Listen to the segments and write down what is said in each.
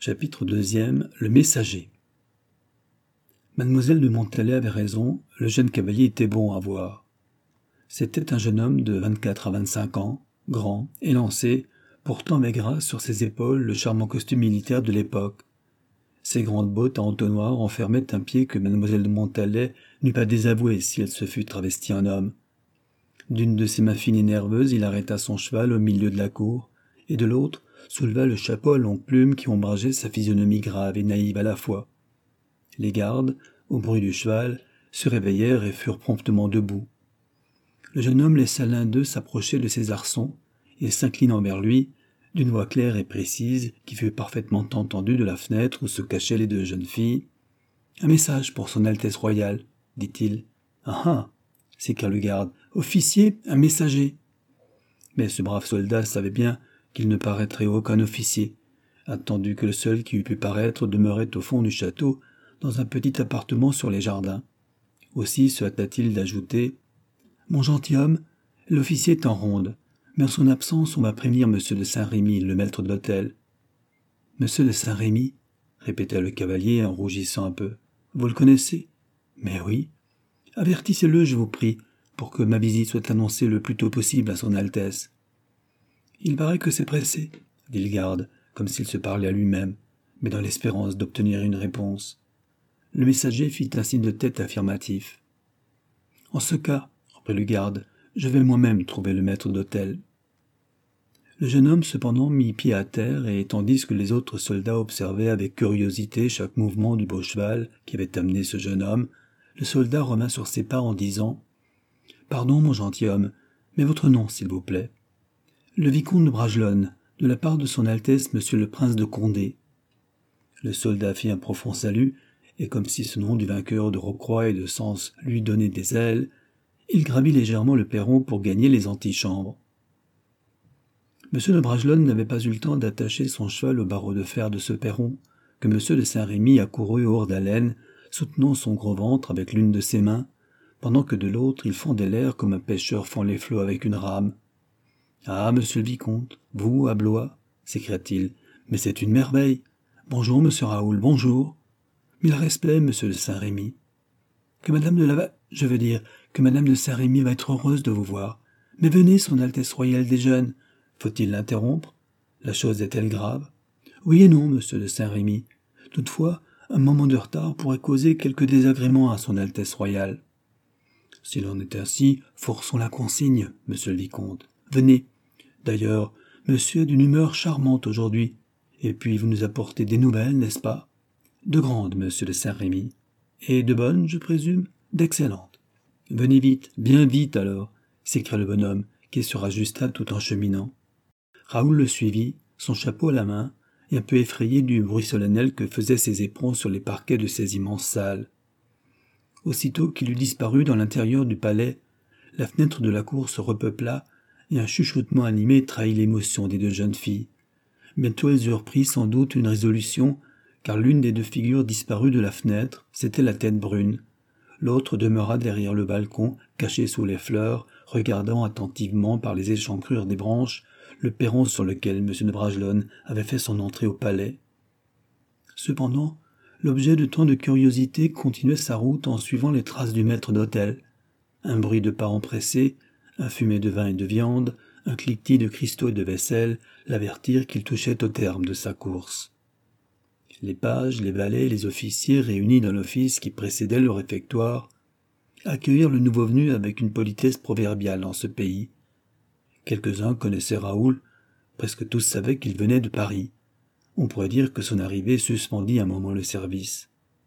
Chapitre 2. Le messager. Mademoiselle de Montalais avait raison, le jeune cavalier était bon à voir. C'était un jeune homme de 24 à 25 ans, grand, élancé, portant avec grâce sur ses épaules le charmant costume militaire de l'époque. Ses grandes bottes à entonnoir enfermaient un pied que mademoiselle de Montalais n'eût pas désavoué si elle se fût travestie en homme. D'une de ses mains fines et nerveuses, il arrêta son cheval au milieu de la cour, et de l'autre souleva le chapeau à longues plumes qui ombrageait sa physionomie grave et naïve à la fois. Les gardes, au bruit du cheval, se réveillèrent et furent promptement debout. Le jeune homme laissa l'un d'eux s'approcher de ses arçons, et s'inclinant vers lui, d'une voix claire et précise, qui fut parfaitement entendue de la fenêtre où se cachaient les deux jeunes filles. « Un message pour son Altesse royale, dit-il. »« Ah ah !» s'écria le garde. « Officier, un messager !» Mais ce brave soldat savait bien qu'il ne paraîtrait aucun officier, attendu que le seul qui eût pu paraître demeurait au fond du château, dans un petit appartement sur les jardins. Aussi se hâta-t-il d'ajouter « Mon gentilhomme, l'officier est en ronde, mais en son absence on va prévenir monsieur de Saint-Rémy, le maître d'hôtel. »« Monsieur de Saint-Rémy » répéta le cavalier en rougissant un peu. « Vous le connaissez ?»« Mais oui. »« Avertissez-le, je vous prie, pour que ma visite soit annoncée le plus tôt possible à son Altesse. » « Il paraît que c'est pressé, » dit le garde, comme s'il se parlait à lui-même, mais dans l'espérance d'obtenir une réponse. Le messager fit un signe de tête affirmatif. « En ce cas, » reprit le garde, « je vais moi-même trouver le maître d'hôtel. » Le jeune homme cependant mit pied à terre, et tandis que les autres soldats observaient avec curiosité chaque mouvement du beau cheval qui avait amené ce jeune homme, le soldat revint sur ses pas en disant « Pardon, mon gentilhomme, mais votre nom, s'il vous plaît. »« Le vicomte de Bragelonne, de la part de son Altesse monsieur le prince de Condé. » Le soldat fit un profond salut, et comme si ce nom du vainqueur de Rocroi et de Sens lui donnait des ailes, il gravit légèrement le perron pour gagner les antichambres. Monsieur de Bragelonne n'avait pas eu le temps d'attacher son cheval au barreau de fer de ce perron, que monsieur de Saint-Rémy accourut hors d'haleine, soutenant son gros ventre avec l'une de ses mains, pendant que de l'autre il fendait l'air comme un pêcheur fend les flots avec une rame. « Ah, monsieur le vicomte, vous, à Blois » s'écria-t-il, « mais c'est une merveille. Bonjour, monsieur Raoul, bonjour. Mille respects, monsieur de Saint-Rémy. Que madame de Saint-Rémy va être heureuse de vous voir. Mais venez, son Altesse royale déjeune. Faut-il l'interrompre? La chose est-elle grave? Oui et non, monsieur de Saint-Rémy. Toutefois, un moment de retard pourrait causer quelque désagrément à son Altesse royale. S'il en est ainsi, forçons la consigne, monsieur le vicomte. Venez. D'ailleurs, monsieur est d'une humeur charmante aujourd'hui. Et puis vous nous apportez des nouvelles, n'est-ce pas? De grandes, monsieur de Saint-Rémy. Et de bonnes, je présume? D'excellentes. Venez vite, bien vite alors, s'écria le bonhomme, qui se rajusta tout en cheminant. Raoul le suivit, son chapeau à la main, et un peu effrayé du bruit solennel que faisaient ses éperons sur les parquets de ces immenses salles. Aussitôt qu'il eut disparu dans l'intérieur du palais, la fenêtre de la cour se repeupla, et un chuchotement animé trahit l'émotion des deux jeunes filles. Bientôt elles eurent pris sans doute une résolution, car l'une des deux figures disparut de la fenêtre, c'était la tête brune. L'autre demeura derrière le balcon, caché sous les fleurs, regardant attentivement par les échancrures des branches le perron sur lequel M. de Bragelonne avait fait son entrée au palais. Cependant, l'objet de tant de curiosité continuait sa route en suivant les traces du maître d'hôtel. Un bruit de pas empressés, un fumet de vin et de viande, un cliquetis de cristaux et de vaisselle l'avertirent qu'il touchait au terme de sa course. Les pages, les valets et les officiers réunis dans l'office qui précédait le réfectoire accueillirent le nouveau venu avec une politesse proverbiale dans ce pays. Quelques-uns connaissaient Raoul, presque tous savaient qu'il venait de Paris. On pourrait dire que son arrivée suspendit un moment le service.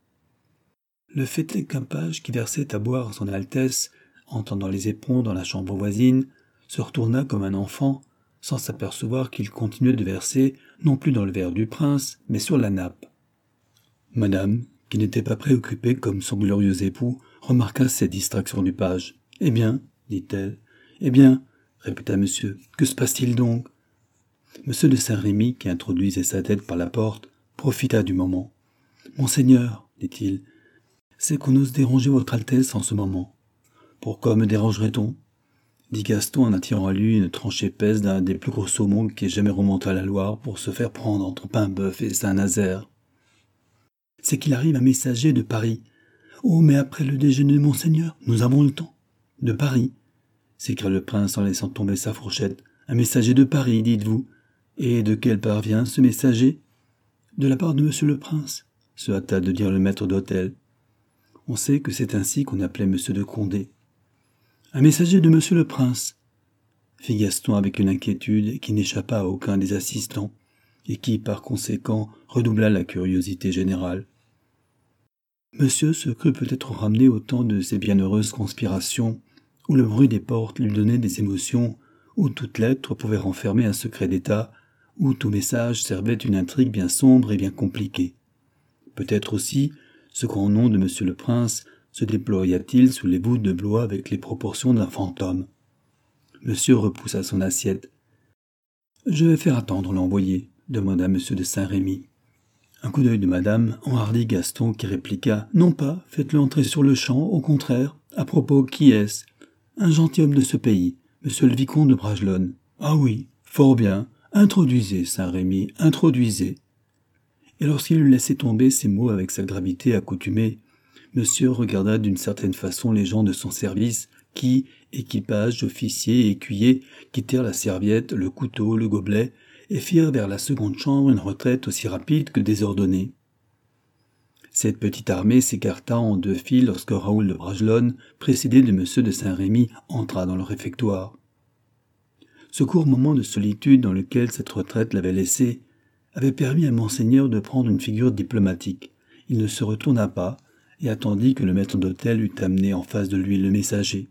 Le fait est qu'un page qui versait à boire à son Altesse, entendant les éperons dans la chambre voisine, se retourna comme un enfant, sans s'apercevoir qu'il continuait de verser, non plus dans le verre du prince, mais sur la nappe. Madame, qui n'était pas préoccupée comme son glorieux époux, remarqua cette distraction du page. « Eh bien, dit-elle. « Eh bien, répéta monsieur, que se passe-t-il donc ?» Monsieur de Saint-Rémy, qui introduisait sa tête par la porte, profita du moment. « Monseigneur, dit-il, c'est qu'on ose déranger votre Altesse en ce moment. »« Pourquoi me dérangerait-on » dit Gaston en attirant à lui une tranche épaisse d'un des plus gros saumons qui ait jamais remonté à la Loire pour se faire prendre entre Paimboeuf et Saint-Nazaire. « C'est qu'il arrive un messager de Paris. Oh, mais après le déjeuner, monseigneur, nous avons le temps. »« De Paris » s'écria le prince en laissant tomber sa fourchette. « Un messager de Paris, dites-vous. Et de quelle part vient ce messager ?»« De la part de monsieur le prince, » se hâta de dire le maître d'hôtel. On sait que c'est ainsi qu'on appelait monsieur de Condé. « Un messager de monsieur le prince, » fit Gaston avec une inquiétude qui n'échappa à aucun des assistants, et qui, par conséquent, redoubla la curiosité générale. Monsieur se crut peut-être ramené au temps de ces bienheureuses conspirations, où le bruit des portes lui donnait des émotions, où toute lettre pouvait renfermer un secret d'État, où tout message servait une intrigue bien sombre et bien compliquée. Peut-être aussi, ce grand nom de monsieur le prince se déploya-t-il sous les voûtes de Blois avec les proportions d'un fantôme. Monsieur repoussa son assiette. « Je vais faire attendre l'envoyé, » demanda monsieur de Saint-Rémy. Un coup d'œil de madame enhardit Gaston qui répliqua « Non pas, faites-le entrer sur le champ, au contraire. À propos, qui est-ce ? Un gentilhomme de ce pays, monsieur le vicomte de Bragelonne. Ah oui, fort bien. Introduisez, Saint-Rémy, introduisez. » Et lorsqu'il eut laissé tomber ces mots avec sa gravité accoutumée, monsieur regarda d'une certaine façon les gens de son service qui, équipage, officiers et écuyers, quittèrent la serviette, le couteau, le gobelet, et firent vers la seconde chambre une retraite aussi rapide que désordonnée. Cette petite armée s'écarta en deux files lorsque Raoul de Bragelonne, précédé de monsieur de Saint-Rémy, entra dans le réfectoire. Ce court moment de solitude dans lequel cette retraite l'avait laissé avait permis à monseigneur de prendre une figure diplomatique. Il ne se retourna pas et attendit que le maître d'hôtel eût amené en face de lui le messager.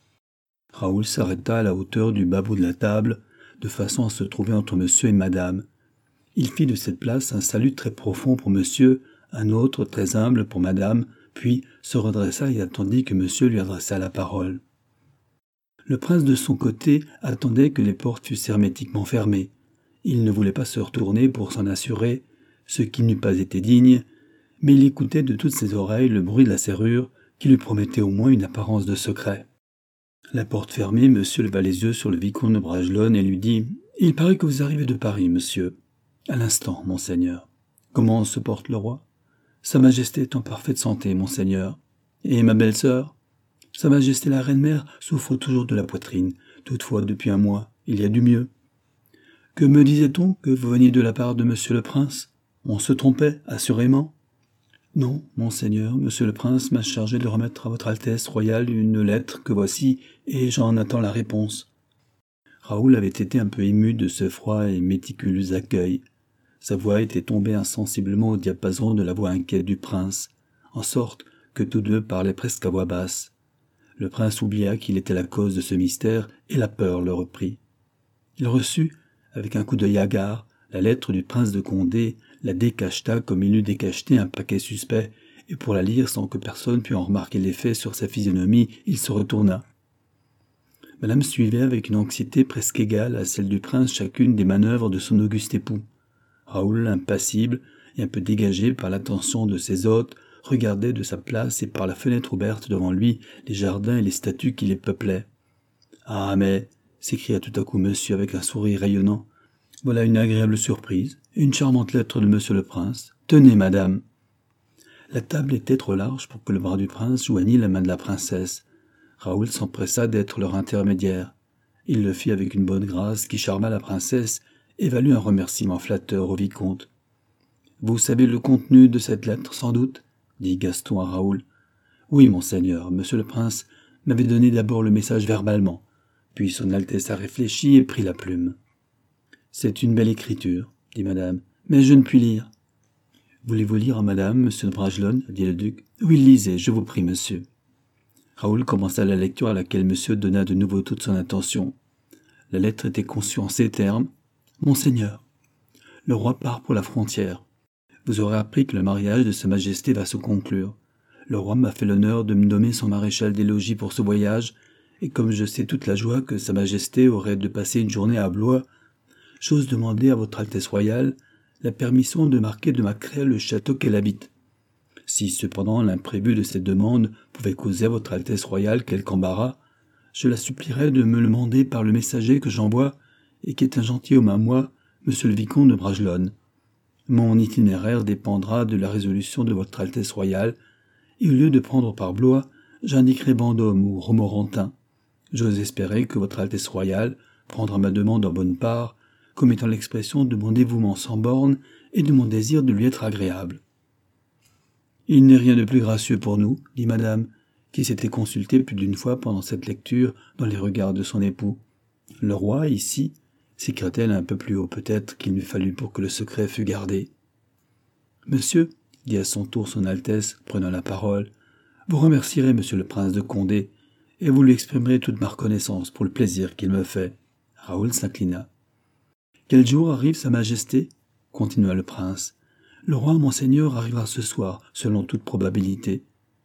Raoul s'arrêta à la hauteur du bas bout de la table, de façon à se trouver entre monsieur et madame. Il fit de cette place un salut très profond pour monsieur, un autre très humble pour madame, puis se redressa et attendit que monsieur lui adressât la parole. Le prince de son côté attendait que les portes fussent hermétiquement fermées. Il ne voulait pas se retourner pour s'en assurer, ce qui n'eût pas été digne, mais il écoutait de toutes ses oreilles le bruit de la serrure qui lui promettait au moins une apparence de secret. La porte fermée, monsieur leva les yeux sur le vicomte de Bragelonne et lui dit « Il paraît que vous arrivez de Paris, monsieur. »« À l'instant, monseigneur. »« Comment se porte le roi ?»« Sa majesté est en parfaite santé, monseigneur. »« Et ma belle-sœur ?»« Sa majesté la reine-mère souffre toujours de la poitrine. Toutefois, depuis un mois, il y a du mieux. »« Que me disait-on que vous veniez de la part de monsieur le prince ? On se trompait, assurément. » « Non, monseigneur, monsieur le prince m'a chargé de remettre à votre Altesse royale une lettre que voici, et j'en attends la réponse. » Raoul avait été un peu ému de ce froid et méticuleux accueil. Sa voix était tombée insensiblement au diapason de la voix inquiète du prince, en sorte que tous deux parlaient presque à voix basse. Le prince oublia qu'il était la cause de ce mystère, et la peur le reprit. Il reçut, avec un coup d'œil hagard, la lettre du prince de Condé, la décacheta comme il eût décacheté un paquet suspect, et pour la lire sans que personne pût en remarquer l'effet sur sa physionomie, il se retourna. Madame suivait avec une anxiété presque égale à celle du prince chacune des manœuvres de son auguste époux. Raoul, impassible et un peu dégagé par l'attention de ses hôtes, regardait de sa place et par la fenêtre ouverte devant lui les jardins et les statues qui les peuplaient. « Ah, mais » s'écria tout à coup monsieur avec un sourire rayonnant. « Voilà une agréable surprise, une charmante lettre de monsieur le prince. Tenez, madame. » La table était trop large pour que le bras du prince joignît la main de la princesse. Raoul s'empressa d'être leur intermédiaire. Il le fit avec une bonne grâce qui charma la princesse et valut un remerciement flatteur au vicomte. « Vous savez le contenu de cette lettre, sans doute ?» dit Gaston à Raoul. « Oui, monseigneur, monsieur le prince m'avait donné d'abord le message verbalement, puis son Altesse a réfléchi et pris la plume. »« C'est une belle écriture, » dit madame, « mais je ne puis lire. »« Voulez-vous lire à madame, monsieur de Bragelonne ?» dit le duc. « Oui, lisez, je vous prie, monsieur. » Raoul commença la lecture à laquelle monsieur donna de nouveau toute son attention. La lettre était conçue en ces termes. « Monseigneur, le roi part pour la frontière. Vous aurez appris que le mariage de sa majesté va se conclure. Le roi m'a fait l'honneur de me nommer son maréchal des logis pour ce voyage, et comme je sais toute la joie que sa majesté aurait de passer une journée à Blois, j'ose demander à votre Altesse royale la permission de marquer de ma craie le château qu'elle habite. Si cependant l'imprévu de cette demande pouvait causer à votre Altesse royale quelque embarras, je la supplierai de me le demander par le messager que j'envoie et qui est un gentilhomme à moi, monsieur le vicomte de Bragelonne. Mon itinéraire dépendra de la résolution de votre Altesse royale, et au lieu de prendre par Blois, j'indiquerai Vendôme ou Romorantin. J'ose espérer que votre Altesse royale prendra ma demande en bonne part, comme étant l'expression de mon dévouement sans bornes et de mon désir de lui être agréable. Il n'est rien de plus gracieux pour nous, dit madame, qui s'était consultée plus d'une fois pendant cette lecture dans les regards de son époux. Le roi, ici, s'écria-t-elle un peu plus haut peut-être qu'il n'eût fallu pour que le secret fût gardé. Monsieur, dit à son tour son Altesse, prenant la parole, vous remercierez monsieur le prince de Condé, et vous lui exprimerez toute ma reconnaissance pour le plaisir qu'il me fait. Raoul s'inclina. Quel jour arrive sa majesté? Continua le prince. Le roi, monseigneur, arrivera ce soir, selon toute probabilité.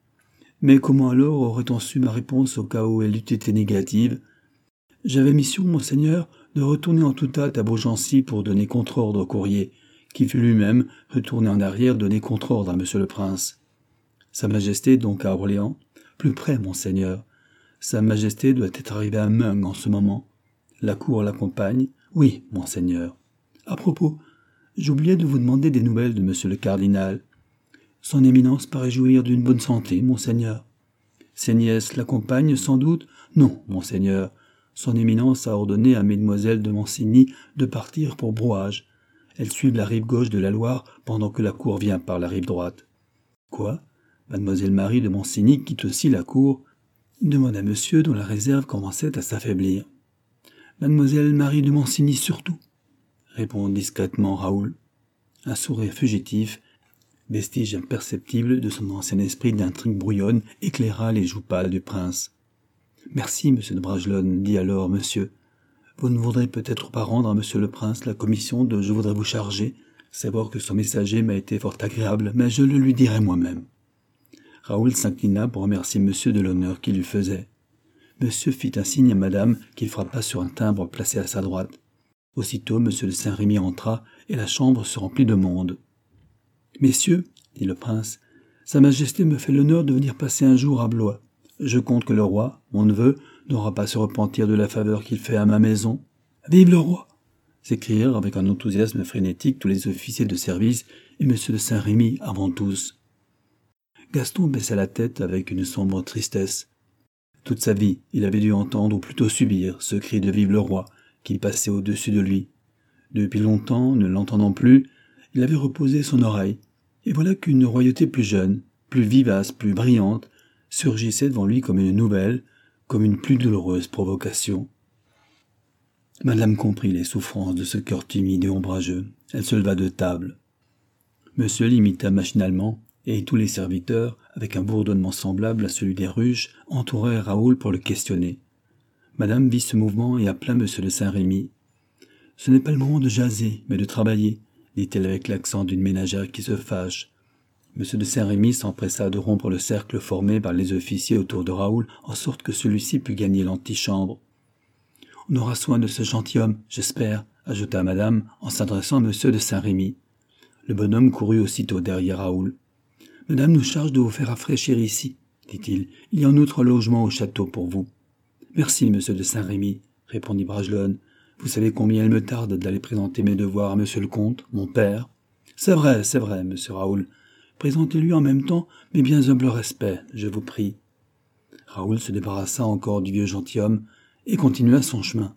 Mais comment alors aurait-on su ma réponse au cas où elle eût été négative? J'avais mission, monseigneur, de retourner en toute hâte à Beaugency pour donner contre-ordre au courrier, qui fut lui-même retourné en arrière donner contre-ordre à monsieur le prince. Sa majesté donc à Orléans? Plus près, monseigneur. Sa majesté doit être arrivée à Meung en ce moment. La cour l'accompagne? Oui, monseigneur. À propos, j'oubliais de vous demander des nouvelles de monsieur le cardinal. Son éminence paraît jouir d'une bonne santé, monseigneur. Ses nièces l'accompagnent sans doute? Non, monseigneur. Son éminence a ordonné à mesdemoiselles de Mancini de partir pour Brouage. Elles suivent la rive gauche de la Loire pendant que la cour vient par la rive droite. Quoi? Mademoiselle Marie de Mancini quitte aussi la cour? Demanda monsieur dont la réserve commençait à s'affaiblir. Mademoiselle Marie de Mancini surtout, répondit discrètement Raoul. Un sourire fugitif, vestige imperceptible de son ancien esprit d'intrigue brouillonne, éclaira les joues pâles du prince. Merci, monsieur de Bragelonne, dit alors monsieur. Vous ne voudrez peut-être pas rendre à monsieur le prince la commission de je voudrais vous charger, savoir que son messager m'a été fort agréable, mais je le lui dirai moi-même. Raoul s'inclina pour remercier monsieur de l'honneur qu'il lui faisait. Monsieur fit un signe à madame qu'il frappa sur un timbre placé à sa droite. Aussitôt monsieur de Saint-Rémy entra et la chambre se remplit de monde. Messieurs, dit le prince, sa majesté me fait l'honneur de venir passer un jour à Blois. Je compte que le roi, mon neveu, n'aura pas à se repentir de la faveur qu'il fait à ma maison. Vive le roi! S'écrièrent avec un enthousiasme frénétique tous les officiers de service et monsieur de Saint-Rémy avant tous. Gaston baissa la tête avec une sombre tristesse. Toute sa vie, il avait dû entendre, ou plutôt subir, ce cri de « Vive le roi » qui passait au-dessus de lui. Depuis longtemps, ne l'entendant plus, il avait reposé son oreille, et voilà qu'une royauté plus jeune, plus vivace, plus brillante, surgissait devant lui comme une nouvelle, comme une plus douloureuse provocation. Madame comprit les souffrances de ce cœur timide et ombrageux. Elle se leva de table. Monsieur l'imita machinalement, et tous les serviteurs, avec un bourdonnement semblable à celui des ruches, entourèrent Raoul pour le questionner. Madame vit ce mouvement et appela monsieur de Saint-Rémy. « Ce n'est pas le moment de jaser, mais de travailler, » dit-elle avec l'accent d'une ménagère qui se fâche. Monsieur de Saint-Rémy s'empressa de rompre le cercle formé par les officiers autour de Raoul, en sorte que celui-ci put gagner l'antichambre. « On aura soin de ce gentilhomme, j'espère, » ajouta madame, en s'adressant à monsieur de Saint-Rémy. Le bonhomme courut aussitôt derrière Raoul. « Madame nous charge de vous faire rafraîchir ici, » dit-il. « Il y a en outre logement au château pour vous. »« Merci, monsieur de Saint-Rémy, » répondit Bragelonne. « Vous savez combien il me tarde d'aller présenter mes devoirs à monsieur le comte, mon père. »« C'est vrai, monsieur Raoul. Présentez-lui en même temps mes bien humbles respects, je vous prie. » Raoul se débarrassa encore du vieux gentilhomme et continua son chemin.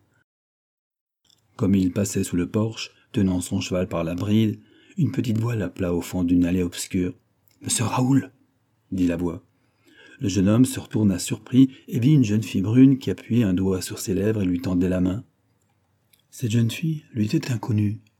Comme il passait sous le porche, tenant son cheval par la bride, une petite voix l'appela au fond d'une allée obscure. « Monsieur Raoul !» dit la voix. Le jeune homme se retourna surpris et vit une jeune fille brune qui appuyait un doigt sur ses lèvres et lui tendait la main. Cette jeune fille lui était inconnue.